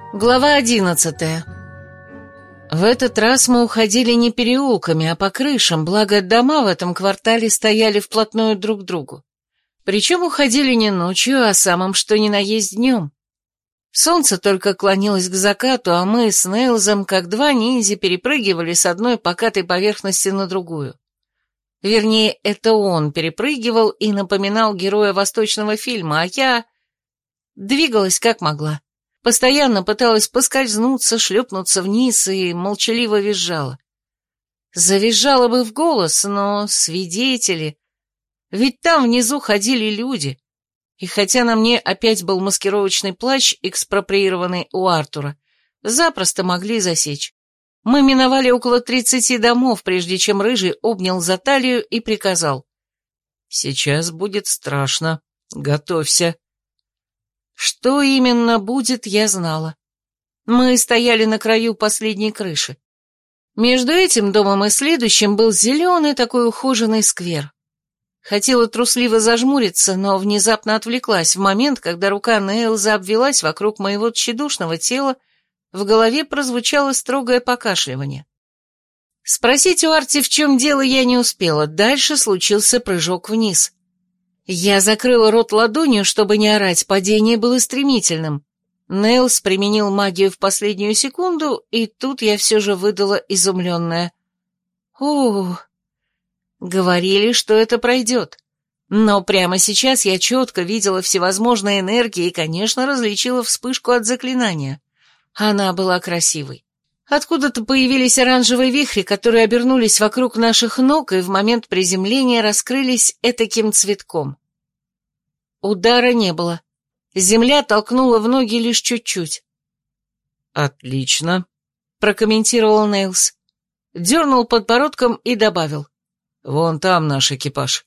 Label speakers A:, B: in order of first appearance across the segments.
A: Глава 11. В этот раз мы уходили не переулками, а по крышам, благо дома в этом квартале стояли вплотную друг к другу. Причем уходили не ночью, а самым что ни на есть днем. Солнце только клонилось к закату, а мы с Нейлзом, как два ниндзя, перепрыгивали с одной покатой поверхности на другую. Вернее, это он перепрыгивал и напоминал героя восточного фильма, а я двигалась как могла. Постоянно пыталась поскользнуться, шлепнуться вниз и молчаливо визжала. Завизжала бы в голос, но свидетели... Ведь там внизу ходили люди. И хотя на мне опять был маскировочный плащ, экспроприированный у Артура, запросто могли засечь. Мы миновали около 30 домов, прежде чем Рыжий обнял за талию и приказал: «Сейчас будет страшно. Готовься». Что именно будет, я знала. Мы стояли на краю последней крыши. Между этим домом и следующим был зеленый такой ухоженный сквер. Хотела трусливо зажмуриться, но внезапно отвлеклась в момент, когда рука Нейлза обвелась вокруг моего тщедушного тела, в голове прозвучало строгое покашливание. Спросить у Арти, в чем дело, я не успела, дальше случился прыжок вниз. Я закрыла рот ладонью, чтобы не орать, падение было стремительным. Нейлз применил магию в последнюю секунду, и тут я все же выдала изумленное: «Ух!» Говорили, что это пройдет. Но прямо сейчас я четко видела всевозможные энергии и, конечно, различила вспышку от заклинания. Она была красивой. Откуда-то появились оранжевые вихри, которые обернулись вокруг наших ног и в момент приземления раскрылись этаким цветком. Удара не было. Земля толкнула в ноги лишь чуть-чуть. «Отлично», — прокомментировал Нейлз. Дернул подбородком и добавил: «Вон там наш экипаж».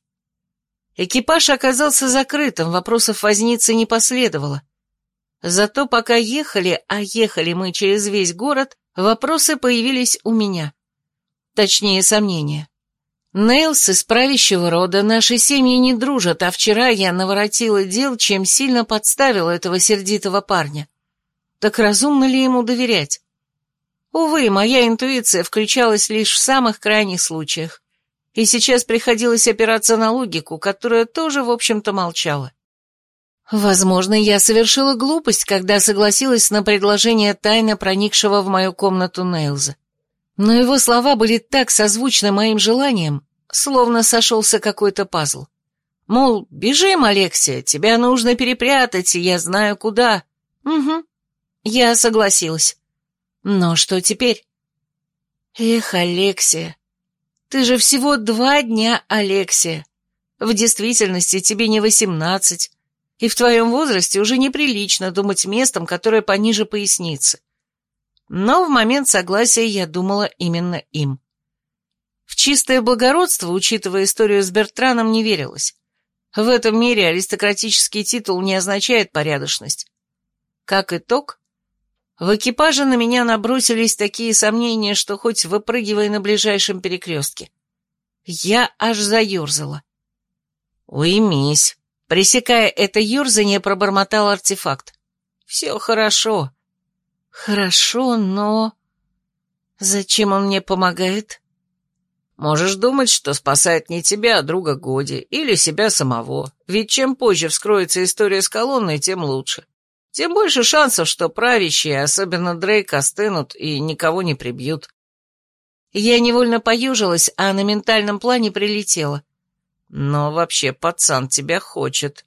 A: Экипаж оказался закрытым, вопросов возницы не последовало. Зато пока ехали, а ехали мы через весь город, вопросы появились у меня. Точнее, сомнения. Нейлз из правящего рода, наши семьи не дружат, а вчера я наворотила дел, чем сильно подставила этого сердитого парня. Так разумно ли ему доверять? Увы, моя интуиция включалась лишь в самых крайних случаях, и сейчас приходилось опираться на логику, которая тоже, в общем-то, молчала. Возможно, я совершила глупость, когда согласилась на предложение тайно проникшего в мою комнату Нейлза. Но его слова были так созвучны моим желаниям, словно сошелся какой-то пазл. Мол, бежим, Алексия, тебя нужно перепрятать, и я знаю куда. Угу, я согласилась. Но что теперь? Эх, Алексия, ты же всего 2 дня, Алексия. В действительности тебе не 18, и в твоем возрасте уже неприлично думать местом, которое пониже поясницы. Но в момент согласия я думала именно им. В чистое благородство, учитывая историю с Бертраном, не верилось. В этом мире аристократический титул не означает порядочность. Как итог, в экипаже на меня набросились такие сомнения, что хоть выпрыгивай на ближайшем перекрестке. Я аж заерзала. «Уймись», — пресекая это ерзание, пробормотал артефакт. «Все хорошо». «Хорошо, но... зачем он мне помогает?»
B: «Можешь думать, что спасает не тебя, а друга Годи, или себя самого, ведь чем позже вскроется история с колонной, тем лучше. Тем больше шансов, что правящие, особенно Дрейк, остынут и никого не прибьют».
A: Я невольно поюжилась, а на ментальном плане прилетела.
B: «Но вообще пацан тебя хочет».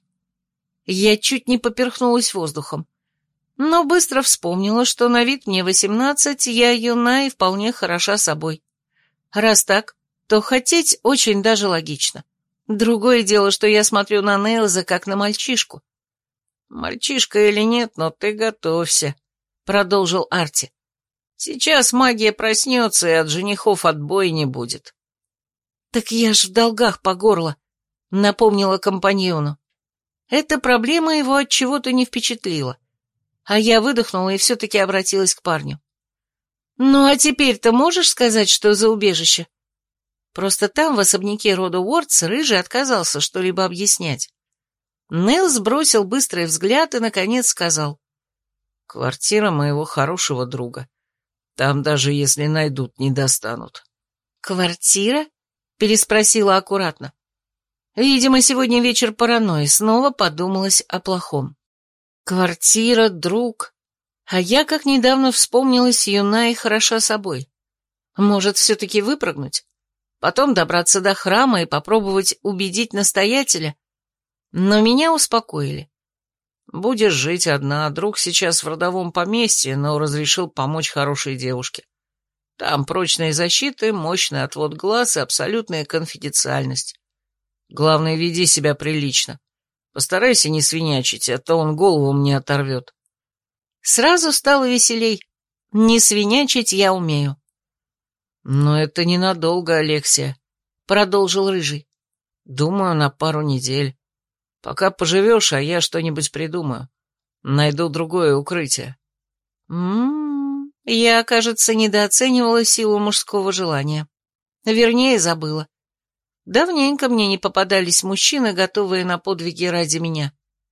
A: Я чуть не поперхнулась воздухом, но быстро вспомнила, что на вид мне 18, я юна и вполне хороша собой. Раз так, то хотеть очень даже логично. Другое дело, что я смотрю на Нейлза как на мальчишку.
B: «Мальчишка или нет, но ты готовься», — продолжил Арти. «Сейчас магия проснется, и от женихов отбоя не будет».
A: «Так я ж в долгах по горло», — напомнила компаньону. Эта проблема его от чего-то не впечатлила. А я выдохнула и все-таки обратилась к парню. «Ну а теперь-то можешь сказать, что за убежище?» Просто там, в особняке рода Уортс, Рыжий отказался что-либо объяснять. Нейлз бросил быстрый взгляд и, наконец, сказал:
B: Квартира моего хорошего друга. Там даже если найдут, не достанут.
A: «Квартира?» — переспросила аккуратно. Видимо, сегодня вечер паранойи, снова подумалось о плохом. Квартира, друг. А я, как недавно вспомнилась, юна и хороша собой. Может, все-таки выпрыгнуть? Потом добраться до храма и попробовать убедить настоятеля? Но меня успокоили. Будешь жить одна, друг сейчас в родовом поместье, но разрешил помочь хорошей девушке. Там прочные защиты, мощный отвод глаз и абсолютная конфиденциальность. Главное, веди себя прилично. Постарайся не свинячить, а то он голову мне оторвет. Сразу стало веселей. Не свинячить я умею. Но это ненадолго, Алексия, продолжил Рыжий. Думаю, на пару недель. Пока поживешь, а я что-нибудь придумаю. Найду другое укрытие. Я, кажется, недооценивала силу мужского желания. Вернее, забыла. Давненько мне не попадались мужчины, готовые на подвиги ради меня.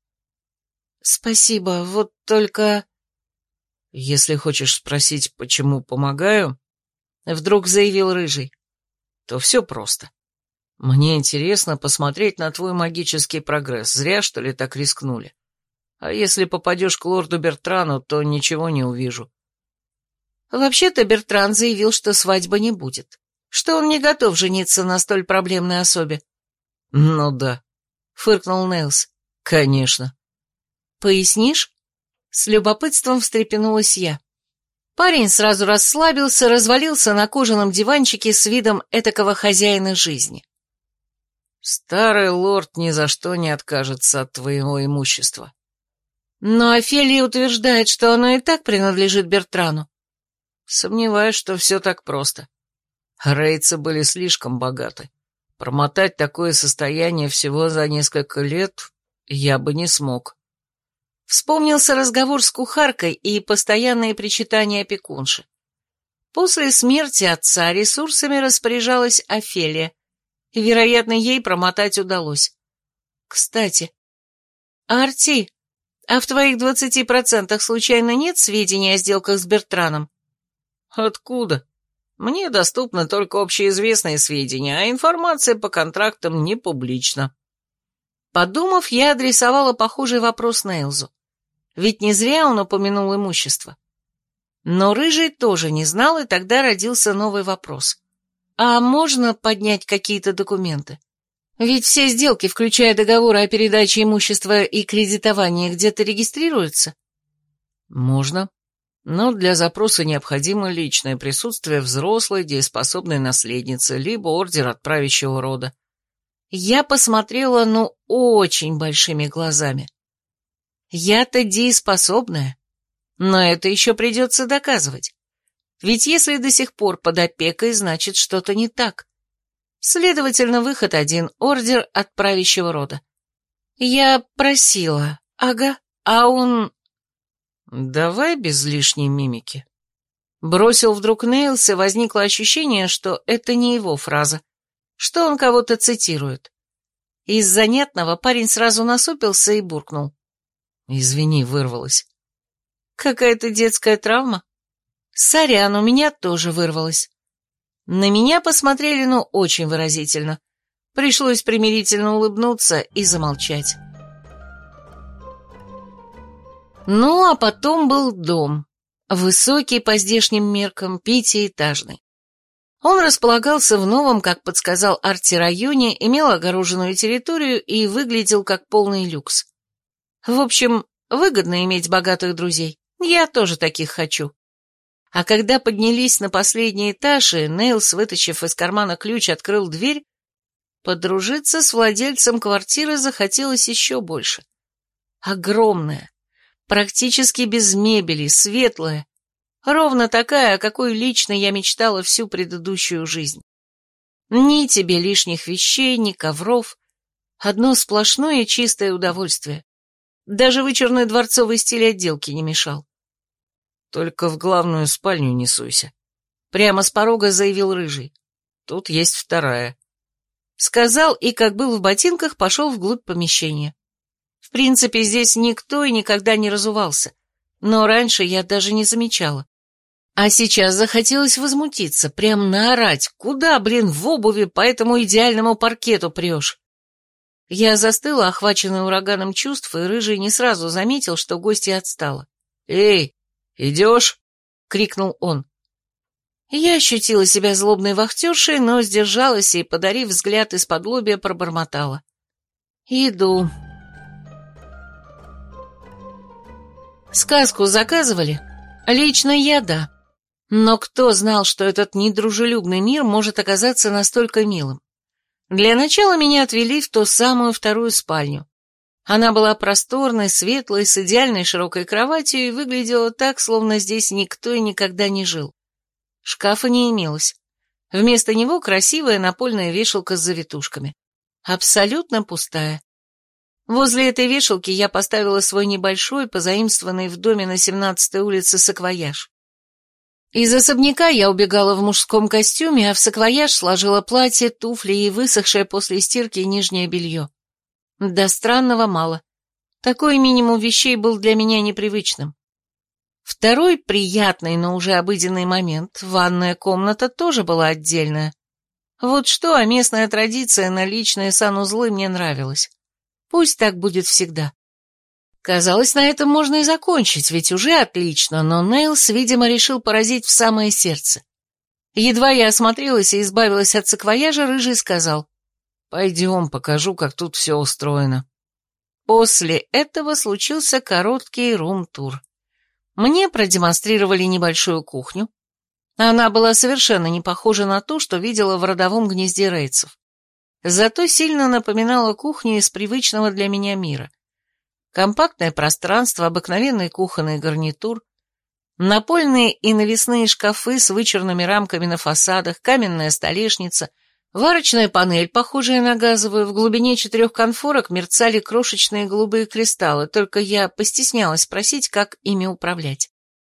A: Спасибо, вот только... Если хочешь спросить, почему помогаю, вдруг заявил Рыжий, то все просто. Мне интересно посмотреть на твой магический прогресс. Зря, что ли, так рискнули. А если попадешь к лорду Бертрану, то ничего не увижу. Вообще-то Бертран заявил, что свадьбы не будет, что он не готов жениться на столь проблемной особе. Ну да, фыркнул Нейлс. Конечно. Пояснишь? С любопытством встрепенулась я. Парень сразу расслабился, развалился на кожаном диванчике с видом этакого хозяина жизни. Старый лорд ни за что не откажется от твоего имущества. Но Офелия утверждает, что оно и так принадлежит Бертрану. Сомневаюсь, что все так просто. Рейцы были слишком богаты. Промотать такое состояние всего за несколько лет я бы не смог. Вспомнился разговор с кухаркой и постоянные причитания опекунши. После смерти отца ресурсами распоряжалась Офелия, и, вероятно, ей промотать удалось. Кстати, Арти, а в твоих 20% случайно нет сведений о сделках с Бертраном? Откуда? Мне доступны только общеизвестные сведения, а информация по контрактам не публична. Подумав, я адресовала похожий вопрос Нейлзу. Ведь не зря он упомянул имущество. Но Рыжий тоже не знал, и тогда родился новый вопрос. А можно поднять какие-то документы? Ведь все сделки, включая договоры о передаче имущества и кредитовании, где-то регистрируются? Можно. Но для запроса необходимо личное присутствие взрослой, дееспособной наследницы, либо ордер от правящего рода. Я посмотрела, очень большими глазами. Я-то дееспособная, но это еще придется доказывать. Ведь если до сих пор под опекой, значит, что-то не так. Следовательно, выход один — ордер от правящего рода. Я просила, а он... Давай без лишней мимики. Бросил вдруг Нейлс, и возникло ощущение, что это не его фраза, что он кого-то цитирует. Из занятного парень сразу насупился и буркнул. Извини, вырвалась. Какая-то детская травма? Сорян, у меня тоже вырвалась. На меня посмотрели, очень выразительно. Пришлось примирительно улыбнуться и замолчать. А потом был дом. Высокий по здешним меркам, пятиэтажный. Он располагался в новом, как подсказал Арти, районе, имел огороженную территорию и выглядел как полный люкс. В общем, выгодно иметь богатых друзей. Я тоже таких хочу. А когда поднялись на последний этаж, и Нейлс, вытащив из кармана ключ, открыл дверь, подружиться с владельцем квартиры захотелось еще больше. Огромная, практически без мебели, светлая, ровно такая, о какой лично я мечтала всю предыдущую жизнь. Ни тебе лишних вещей, ни ковров, одно сплошное чистое удовольствие. Даже вычурный дворцовый стиль отделки не мешал. Только в главную спальню не суйся. Прямо с порога заявил Рыжий. Тут есть вторая. Сказал и, как был в ботинках, пошел вглубь помещения. В принципе, здесь никто и никогда не разувался. но раньше я даже не замечала. А сейчас захотелось возмутиться, прям наорать. Куда, в обуви по этому идеальному паркету прешь? Я застыла, охваченная ураганом чувств, и Рыжий не сразу заметил, что гостья отстала.
B: «Эй, идешь?» — крикнул он.
A: Я ощутила себя злобной вахтершей, но сдержалась и, подарив взгляд исподлобья, пробормотала. «Иду». Сказку заказывали? Лично я, да. Но кто знал, что этот недружелюбный мир может оказаться настолько милым? Для начала меня отвели в ту самую вторую спальню. Она была просторной, светлой, с идеальной широкой кроватью и выглядела так, словно здесь никто и никогда не жил. Шкафа не имелось. Вместо него красивая напольная вешалка с завитушками. Абсолютно пустая. Возле этой вешалки я поставила свой небольшой, позаимствованный в доме на 17-й улице саквояж. Из особняка я убегала в мужском костюме, а в саквояж сложила платье, туфли и высохшее после стирки нижнее белье. Да странного мало. Такой минимум вещей был для меня непривычным. Второй приятный, но уже обыденный момент — ванная комната тоже была отдельная. Вот что, а местная традиция на личные санузлы мне нравилась. Пусть так будет всегда. Казалось, на этом можно и закончить, ведь уже отлично, но Нейлс, видимо, решил поразить в самое сердце. Едва я осмотрелась и избавилась от саквояжа, Рыжий сказал: «Пойдем, покажу, как тут все устроено». После этого случился короткий рум-тур. Мне продемонстрировали небольшую кухню. Она была совершенно не похожа на ту, что видела в родовом гнезде Рейцев. Зато сильно напоминала кухню из привычного для меня мира. Компактное пространство, обыкновенный кухонный гарнитур, напольные и навесные шкафы с вычурными рамками на фасадах, каменная столешница, варочная панель, похожая на газовую, в глубине 4 конфорок мерцали крошечные голубые кристаллы, только я постеснялась спросить, как ими управлять.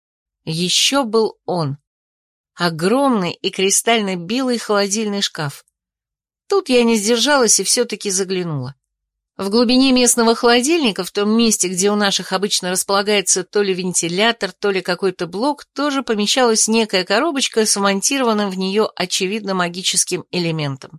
A: Еще был он. Огромный и кристально белый холодильный шкаф. Тут я не сдержалась и все-таки заглянула. В глубине местного холодильника, в том месте, где у наших обычно располагается то ли вентилятор, то ли какой-то блок, тоже помещалась некая коробочка с вмонтированным в нее очевидно магическим элементом.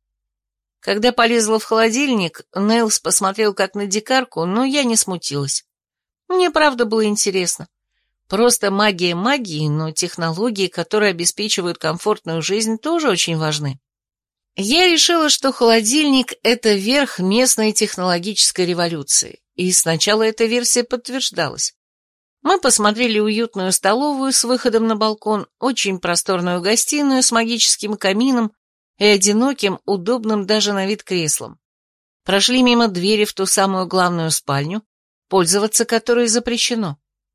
A: Когда полезла в холодильник, Нейлс посмотрел как на дикарку, но я не смутилась. Мне правда было интересно. Просто магия магии, но технологии, которые обеспечивают комфортную жизнь, тоже очень важны. Я решила, что холодильник – это верх местной технологической революции, и сначала эта версия подтверждалась. Мы посмотрели уютную столовую с выходом на балкон, очень просторную гостиную с магическим камином и одиноким, удобным даже на вид креслом. Прошли мимо двери в ту самую главную спальню, пользоваться которой запрещено.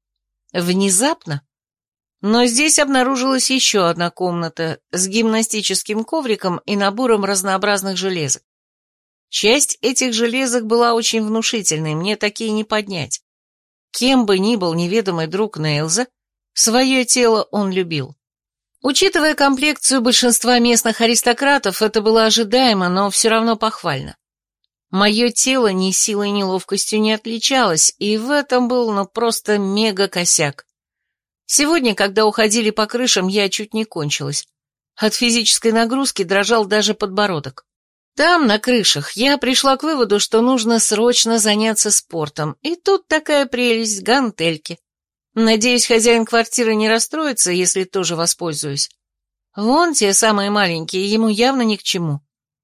A: Внезапно, но здесь обнаружилась еще одна комната с гимнастическим ковриком и набором разнообразных железок. Часть этих железок была очень внушительной, мне такие не поднять. Кем бы ни был неведомый друг Нейлза, свое тело он любил. Учитывая комплекцию большинства местных аристократов, это было ожидаемо, но все равно похвально. Мое тело ни силой, ни ловкостью не отличалось, и в этом был, просто мега-косяк. Сегодня, когда уходили по крышам, я чуть не кончилась. От физической нагрузки дрожал даже подбородок. Там, на крышах, я пришла к выводу, что нужно срочно заняться спортом, и тут такая прелесть — гантельки. Надеюсь, хозяин квартиры не расстроится, если тоже воспользуюсь. Вон те самые маленькие, ему явно ни к чему.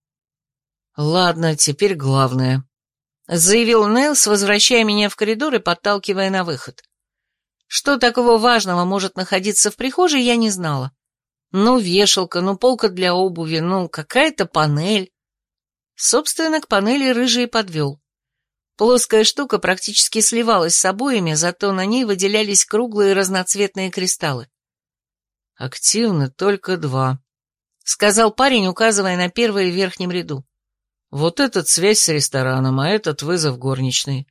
A: «Ладно, теперь главное», — заявил Нейлс, возвращая меня в коридор и подталкивая на выход. Что такого важного может находиться в прихожей, я не знала. Вешалка, полка для обуви, какая-то панель. Собственно, к панели Рыжий подвел. Плоская штука практически сливалась с обоями, зато на ней выделялись круглые разноцветные кристаллы. «Активны только 2», — сказал парень, указывая на первый в верхнем ряду. «Вот этот связь с рестораном, а этот вызов горничной».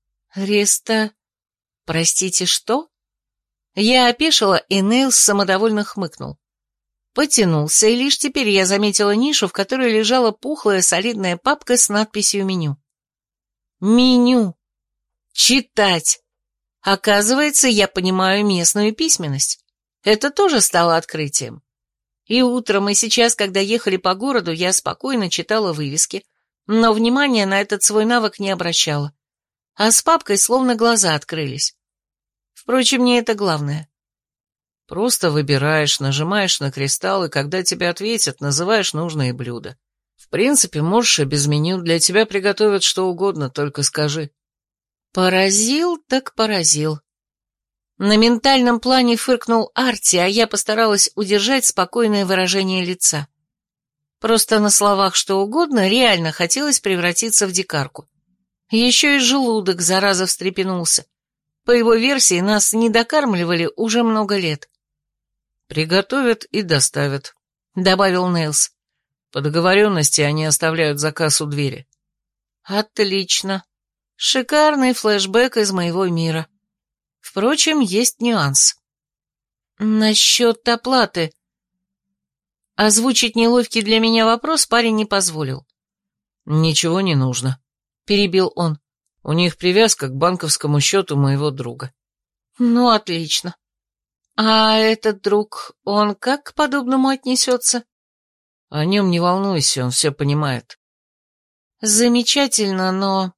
A: Простите, что? Я опешила, и Нейлс самодовольно хмыкнул. Потянулся, и лишь теперь я заметила нишу, в которой лежала пухлая солидная папка с надписью «Меню». Меню. Читать. Оказывается, я понимаю местную письменность. Это тоже стало открытием. И утром, и сейчас, когда ехали по городу, я спокойно читала вывески, но внимания на этот свой навык не обращала. А с папкой словно глаза открылись. Впрочем, не это главное.
B: Просто выбираешь, нажимаешь на кристалл, и когда тебе ответят, называешь нужные блюда. В принципе, можешь и без меню, для тебя приготовят что угодно, только скажи.
A: Поразил так поразил. На ментальном плане фыркнул Арти, а я постаралась удержать спокойное выражение лица. Просто на словах что угодно реально хотелось превратиться в дикарку. Еще и желудок, зараза, встрепенулся. По его версии, нас не докармливали уже много лет.
B: «Приготовят и доставят»,
A: — добавил Нейлс.
B: «По договоренности они оставляют заказ у двери».
A: «Отлично. Шикарный флешбэк из моего мира. Впрочем, есть нюанс. Насчет оплаты. Озвучить неловкий для меня вопрос парень не позволил.
B: «Ничего не нужно», — перебил он. «У них привязка к банковскому счету моего друга».
A: «Ну, отлично. А этот друг, он как к подобному отнесется?»
B: «О нем не волнуйся, он все понимает».
A: «Замечательно, но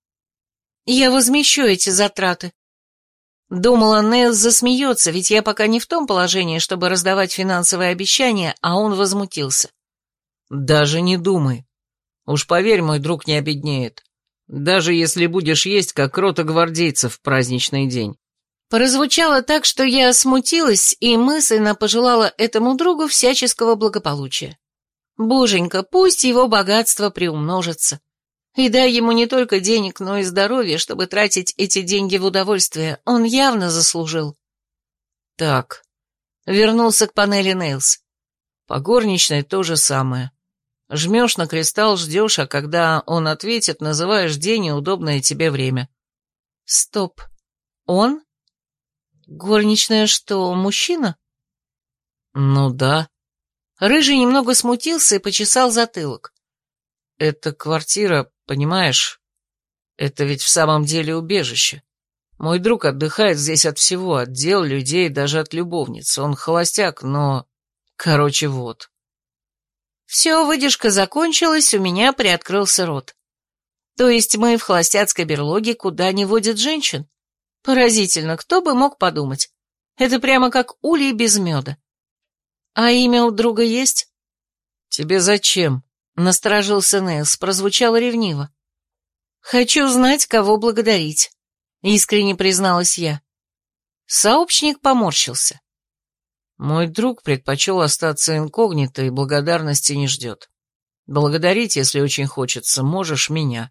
A: я возмещу эти затраты». Думала, Нейл засмеется, ведь я пока не в том положении, чтобы раздавать финансовые обещания, а он возмутился.
B: «Даже не думай. Уж поверь, мой друг не обеднеет. Даже если будешь есть, как рота гвардейцев в праздничный день».
A: Прозвучало так, что я смутилась и мысленно пожелала этому другу всяческого благополучия. Боженька, пусть его богатство приумножится. И дай ему не только денег, но и здоровья, чтобы тратить эти деньги в удовольствие. Он явно заслужил.
B: «Так»,
A: — вернулся к панели Нейлс.
B: «По горничной то же самое. Жмешь на кристалл, ждешь, а когда он ответит, называешь день и удобное тебе время».
A: «Стоп. Он? Горничная что, мужчина?»
B: «Ну да».
A: Рыжий немного смутился и почесал затылок.
B: «Это квартира, понимаешь? Это ведь в самом деле убежище. Мой друг отдыхает здесь от всего, от дел, людей, даже от любовниц. Он холостяк, но... Короче, вот».
A: Все, выдержка закончилась, у меня приоткрылся рот. То есть мы в холостяцкой берлоге, куда не водят женщин? Поразительно, кто бы мог подумать. Это прямо как улей без меда. А имя у друга есть?
B: «Тебе зачем?»
A: — насторожился Нейлс, прозвучало ревниво. «Хочу знать, кого благодарить», — искренне призналась я. Сообщник поморщился.
B: «Мой друг предпочел остаться инкогнито и благодарности не ждет. Благодарить, если очень хочется, можешь меня».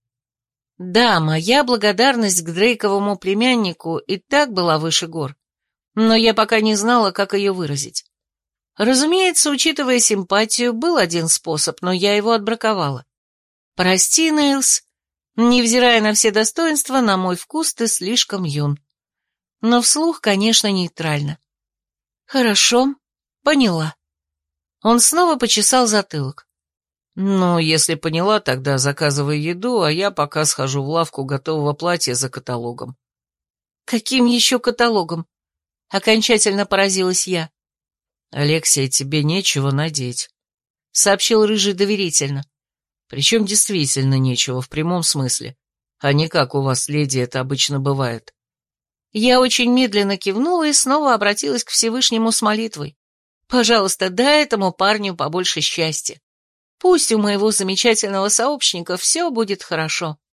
A: Да, моя благодарность к Дрейковому племяннику и так была выше гор, но я пока не знала, как ее выразить. Разумеется, учитывая симпатию, был один способ, но я его отбраковала. Прости, Нейлс, невзирая на все достоинства, на мой вкус ты слишком юн. Но вслух, конечно, нейтрально. Хорошо, поняла. Он снова почесал затылок.
B: «Ну, если поняла, тогда заказывай еду, а я пока схожу в лавку готового платья за каталогом».
A: «Каким еще каталогом?» Окончательно поразилась я.
B: «Алексия, тебе нечего надеть», — сообщил Рыжий доверительно. «Причем действительно нечего, в прямом смысле, а не как у вас, леди, это обычно бывает».
A: Я очень медленно кивнула и снова обратилась к Всевышнему с молитвой. «Пожалуйста, дай этому парню побольше счастья. Пусть у моего замечательного сообщника все будет хорошо».